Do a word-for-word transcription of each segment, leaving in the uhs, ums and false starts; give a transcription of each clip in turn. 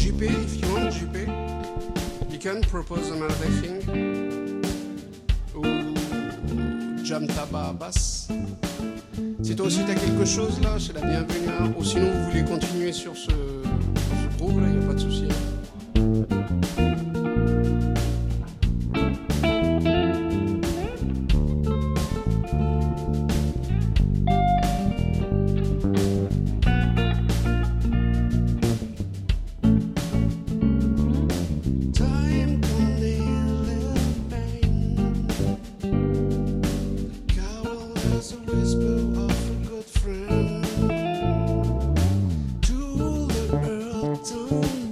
J P, if you want, J P, you can propose another thing. Ou Jam Taba Bass. Si toi aussi t'as quelque chose là, c'est la bienvenue. Hein. Ou sinon vous voulez continuer sur ce, sur ce groove là, y a pas de souci. To the earth,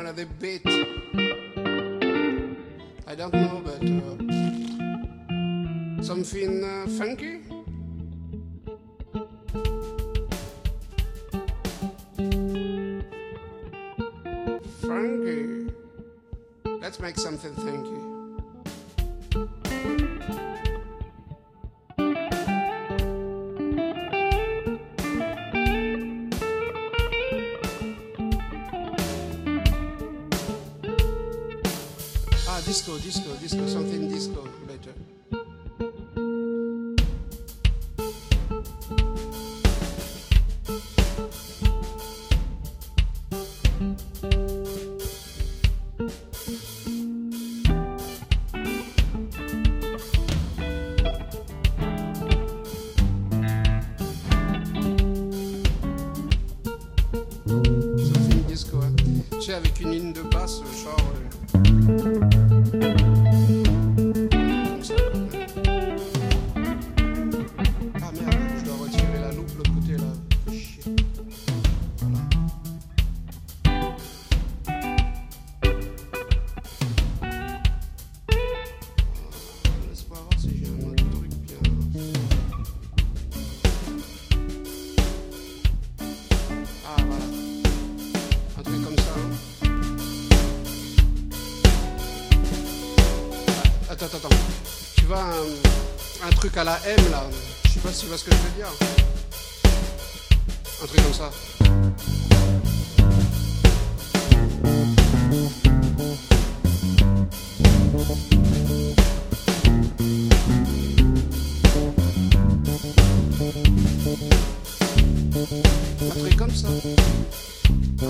melody beat. I don't know, but uh, something uh, funky. Funky. Let's make something funky. Ah, disco, disco, disco, something disco, better. Something disco, hein. Tu sais, avec une ligne de basse, genre... euh, Comme ça, quand même. Ah merde, je dois retirer la loupe de l'autre côté là. Fais chier. Voilà. Ah, laisse-moi voir si j'ai un autre truc bien. Ah voilà. Un truc comme ça. Hein. Attends, attends, attends. Tu vois un, un truc à la M là. Je sais pas si tu vois ce que je veux dire. Un truc comme ça. Un truc comme ça. Ah.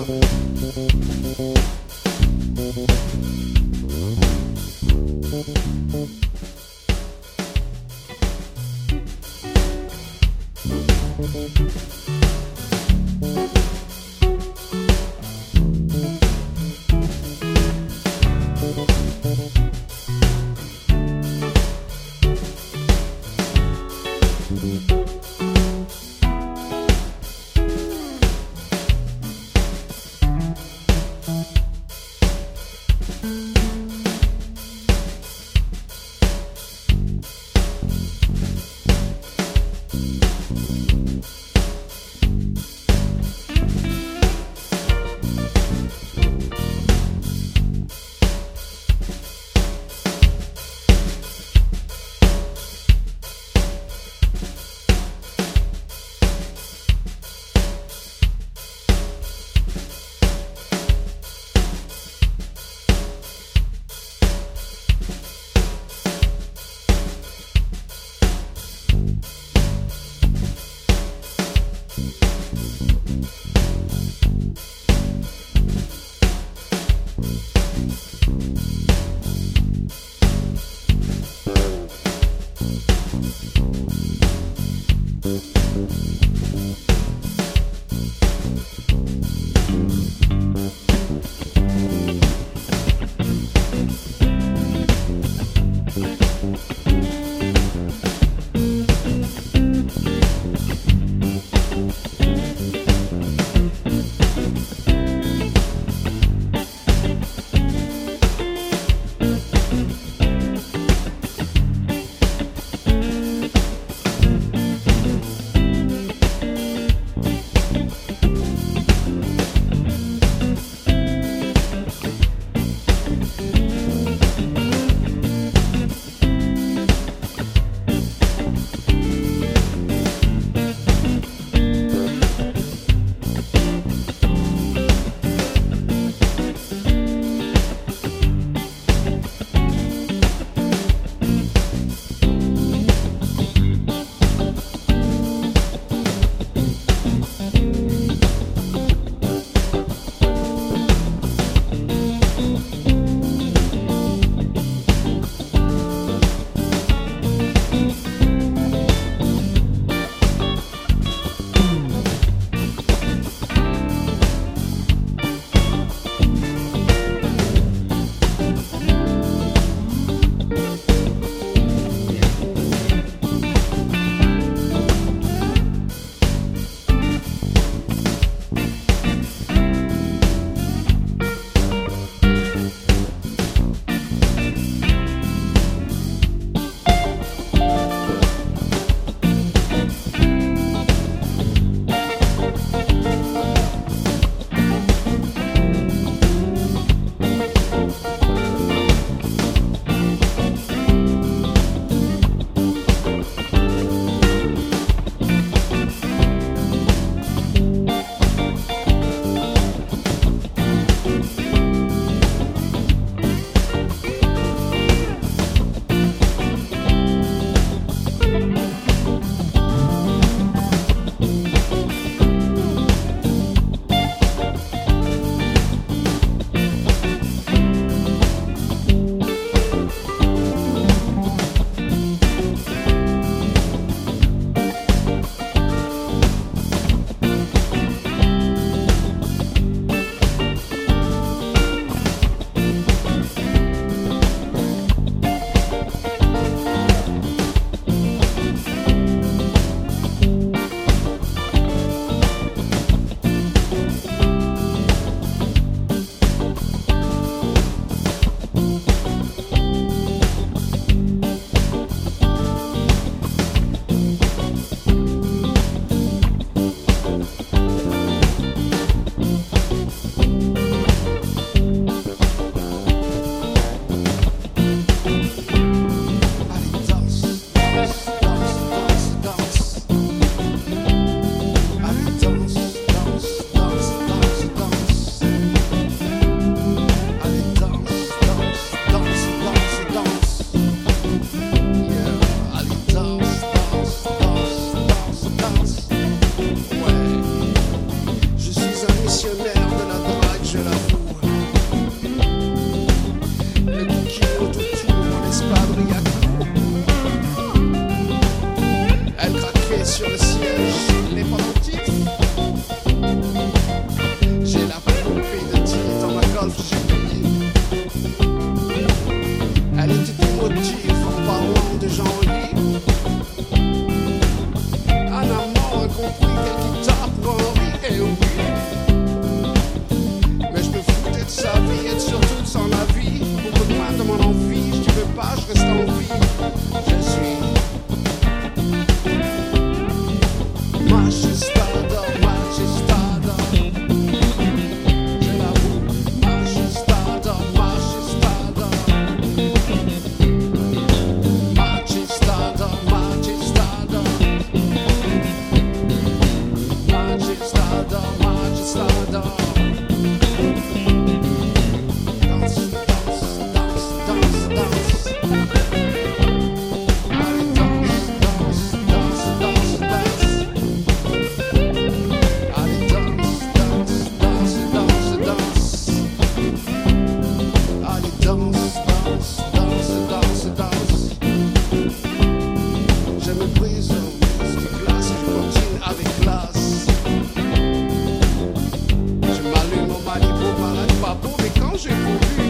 pas beau, mais quand j'ai voulu,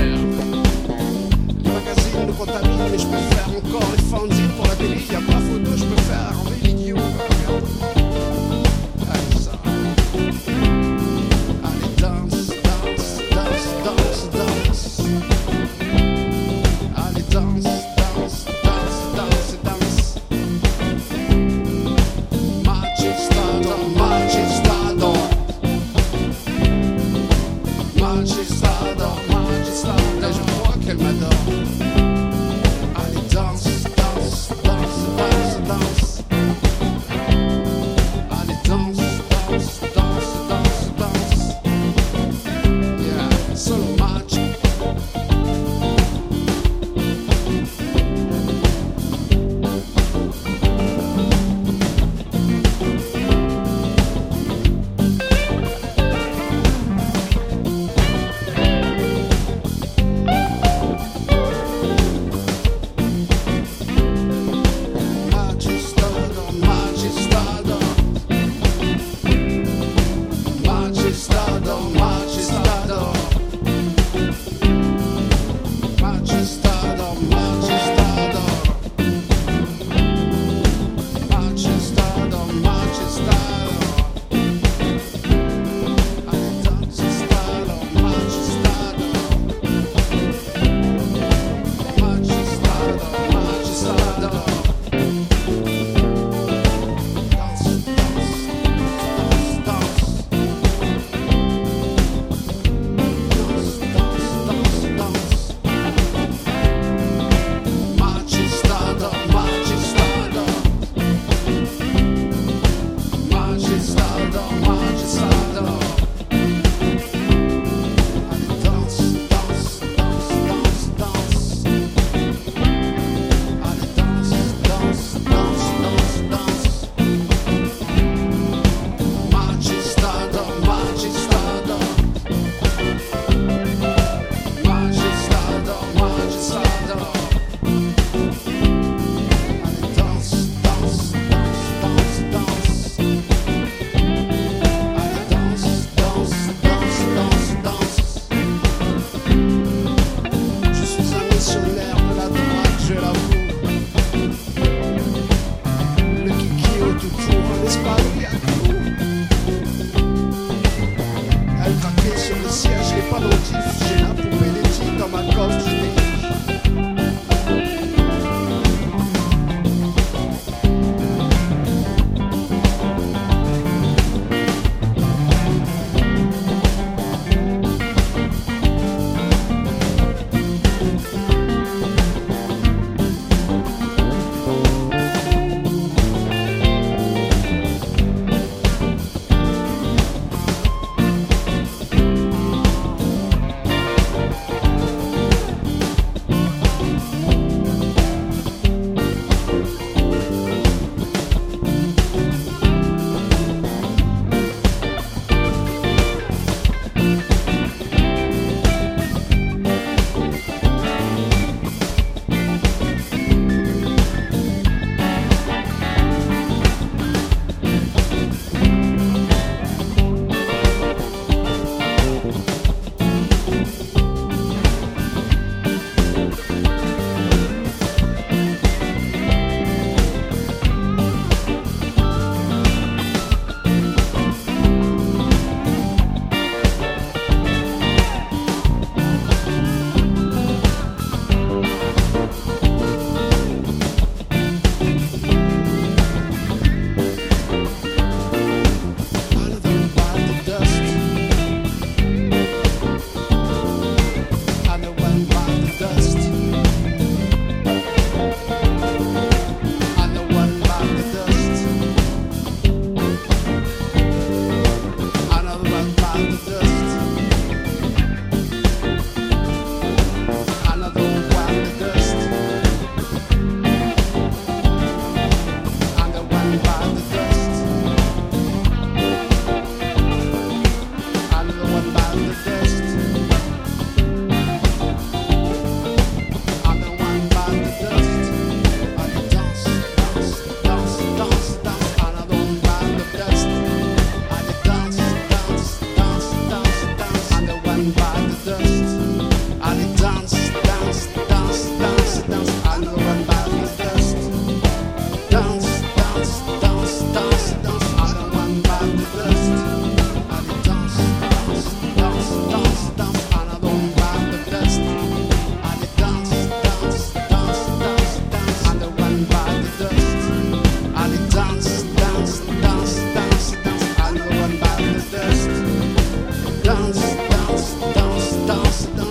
le magazine nous contamine, mais je peux faire encore les fanzines pour la télé. Y a pas photo, je peux faire un vidéo. Regarde. Allez, ça. Allez, danse, danse, danse, danse, danse. Allez, danse, danse, danse, danse, danse. Magistado, magistado. Magistado, magistado. Je crois qu'elle m'adore. Allez, danse, danse, danse, danse, danse. Allez, danse, danse, danse, danse, danse. Yeah, solo magic. J'ai la poupée d'éthique dans ma coffre. run by the dust. Allez, dance, dance, dance, dance, dance, allez, run by the dust. Dance, dance, dance, dance, dance, allez, run by the dust. Allez, dance, dance, dance, dance, dance, allez, run by the dust. Allez, dance, dance, dance, dance, dance, allez, run by the dust. Allez, dance, dance, dance, dance, dance, allez, run by the dust. Dance, dance, dance, dance, dance.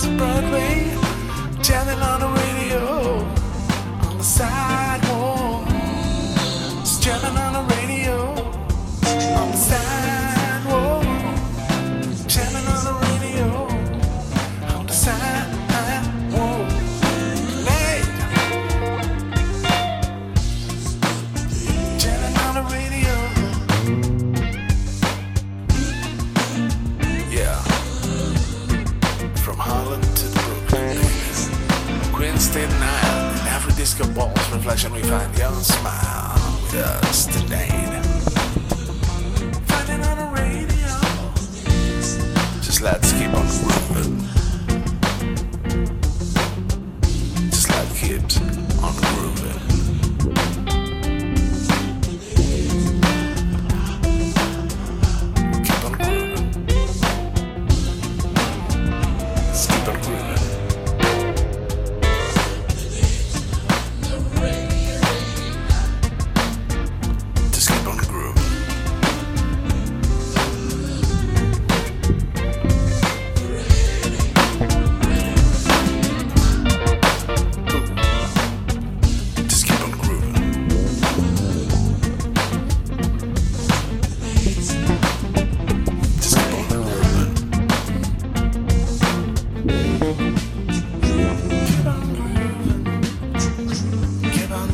to Broadway, jamming on the radio, on the sidewalk. Just jamming on the radio, on the sidewalk. Jamming on the radio, on the sidewalk. Late. Jamming on the radio. Yeah. From Harlem to the Brooklyn, Queen State Nile, in every disco ball's reflection we find your smile with us tonight. Finding on the radio. Just let's keep on grooving. Just let's keep on grooving. Keep on grooving. Let's keep on grooving. Just keep on grooving. Just keep on grooving. Just keep on grooving. Keep on grooving. Keep on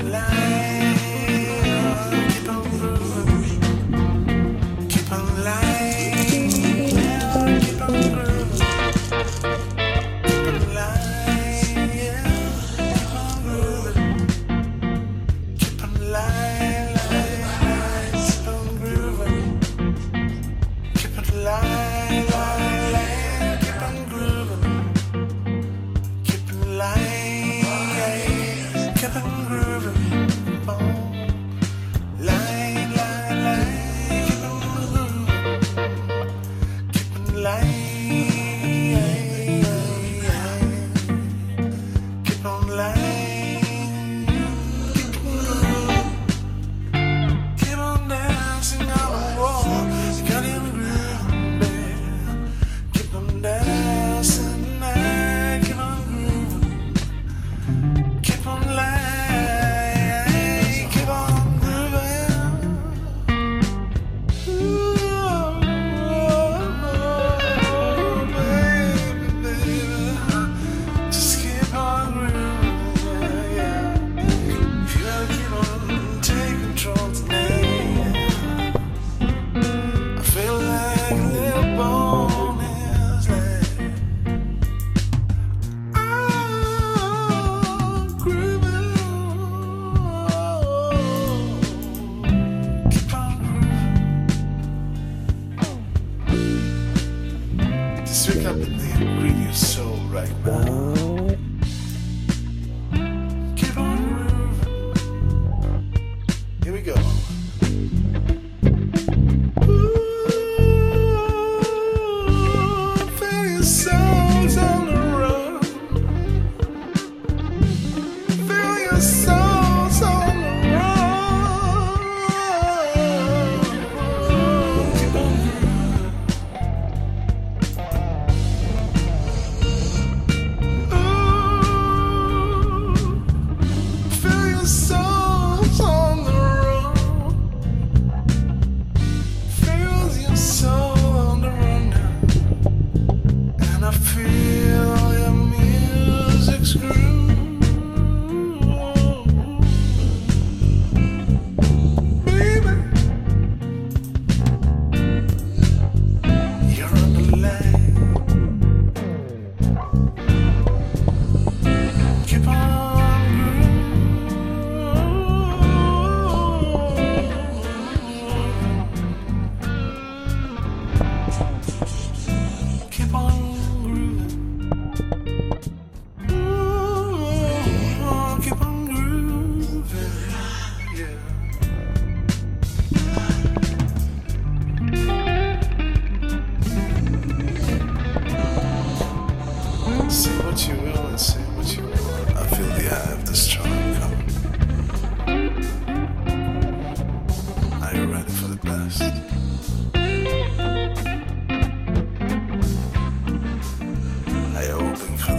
lying. Keep on grooving. Keep on lying. Keep on grooving. Keep on lying. Keep on grooving. Keep on lying, lying, lying. Keep on grooving. Keep on lying, lying, lying. Keep on grooving. Keep on lying, keep on grooving. Oh, lying, lying, lying. Keep on grooving. Keep on lying, keep on lying. Keep on grooving. Keep on dancing on the wall. You got him grooving, babe. Keep on dancing, now. Keep on grooving. Keep on lying, keep on grooving. Ooh, baby, baby. Just keep on grooving, yeah. You gotta keep on taking control tonight. I feel like a little bone is like I'm grooving. Keep on grooving. Just wake up in the ingredient soul right now. Keep on grooving. Here we go. Ooh, feel your souls on the run. Feel your souls on the run. Keep on grooving. Ooh, feel your souls on the run. Feel your soul on the run now. And I feel your music's groove. Baby, you're on the line. Keep on grooving. Keep on grooving. Ooh, keep on grooving. Yeah. Say what you will and say what you want. I feel the eye of the storm coming. Are you ready for the best? Are you open for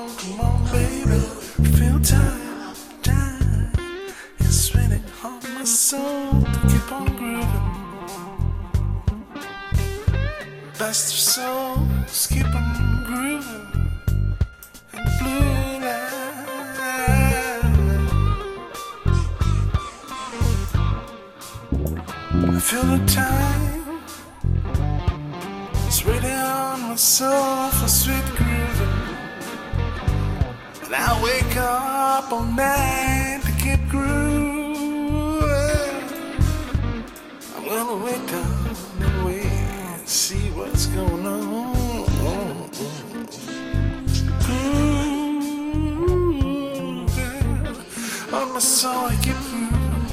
on, come on, baby. Feel time, time is raining on my soul to keep on grooving. Best of souls, keep on grooving. And the blue line, I feel the time. It's raining on my soul for sweet grooving. And I wake up all night to keep grooving. I'm gonna wake up and wait and see what's going on. Grooving on my soul, I keep grooving.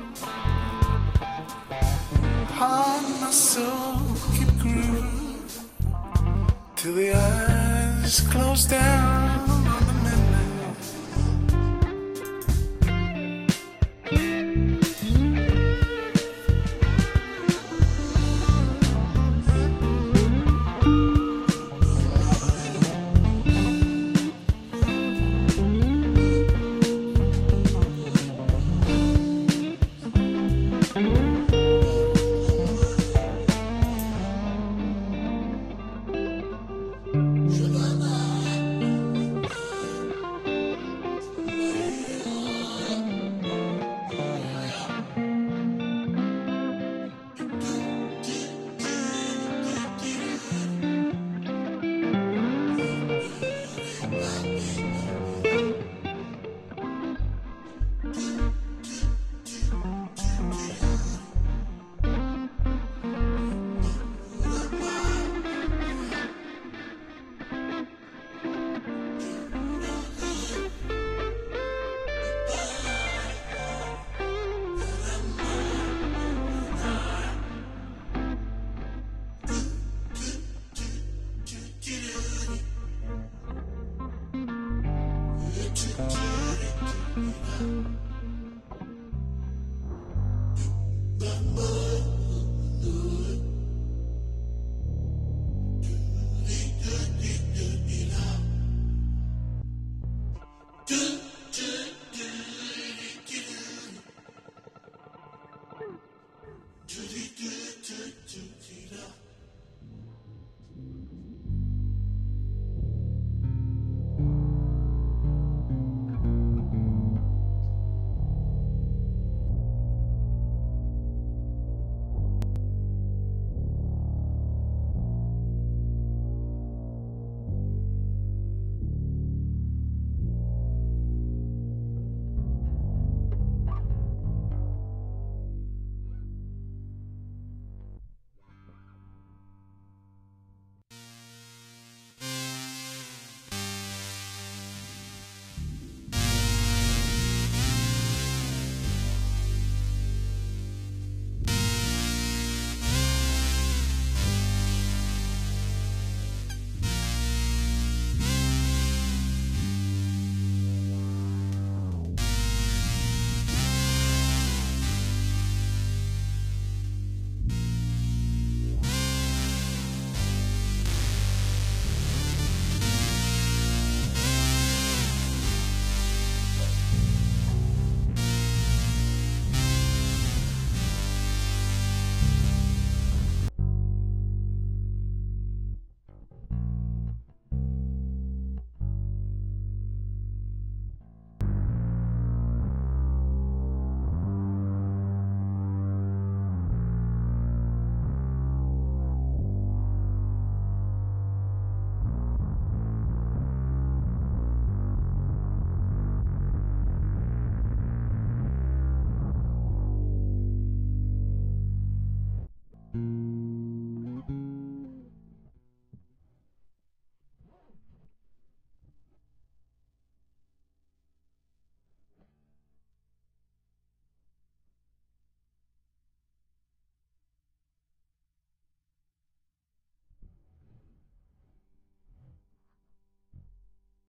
On my soul, keep grooving till the eyes close down.